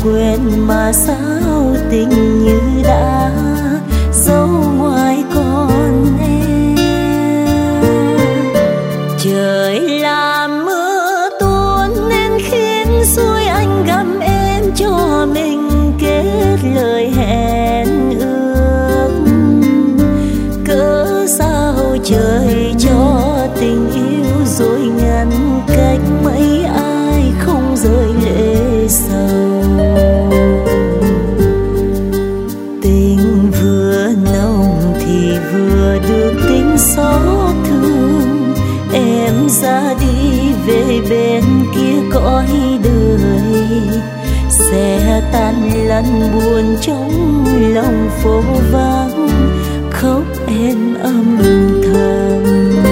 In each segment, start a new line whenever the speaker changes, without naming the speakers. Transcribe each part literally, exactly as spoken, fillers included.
quen mà sao tình như đã dấu ngoài con em. Trời làm mưa tuôn nên khiến xuôi anh găm em cho mình kết lời hẹn ước. Cớ sao trời cho tình yêu rồi ngăn cách mấy ai không rơi lệ sầu. Tình vừa nồng thì vừa được tính xót thương. Em ra đi về bên kia cõi đời, sẽ tan lăn buồn trong lòng phố vắng, khóc em âm thầm.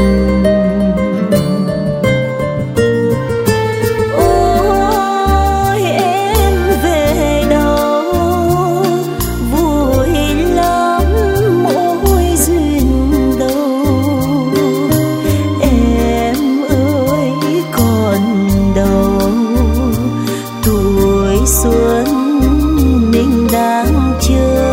Ôi em về đâu vui lắm mỗi duyên đâu. Em ơi còn đâu tuổi xuân mình đang chờ.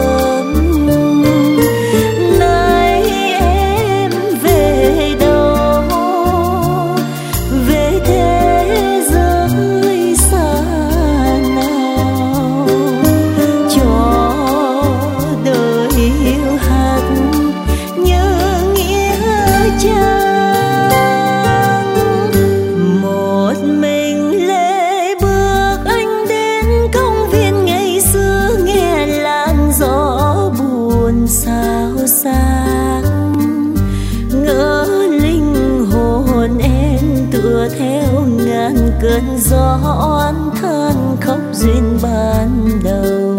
Sao sáng ngỡ linh hồn em tựa theo ngàn cơn gió oán than khóc duyên ban đầu.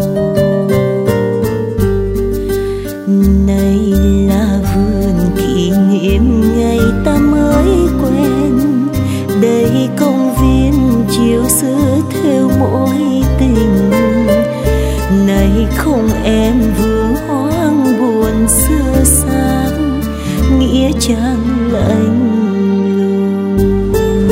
Này là vườn kỷ niệm ngày ta mới quen, đây công viên chiều xưa theo mối tình. Này không em vương hoang buồn xưa sáng, nghĩa trang lạnh lùng.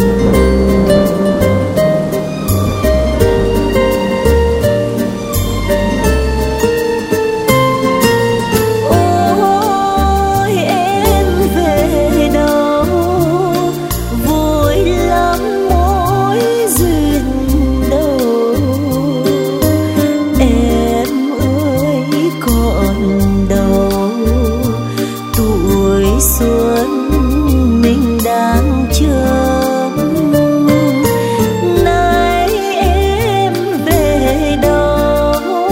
Ôi em về đâu vui lắm mỗi duyên đâu. Em ơi còn đâu tuổi xuân mình đang chờ. Nay em về đâu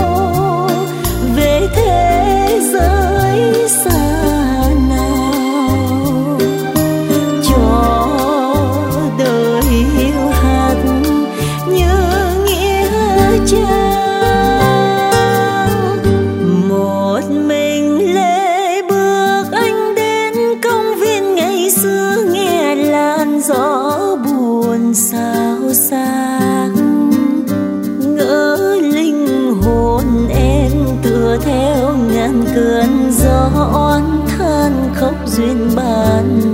về thế giới xa nào, cho đời hiu hắt như nghĩa trang. Một mình lê bước anh đến công viên ngày xưa, nghe làn gió buồn xao xạc. Ngỡ linh hồn em tựa theo ngàn cơn gió oán than khóc duyên ban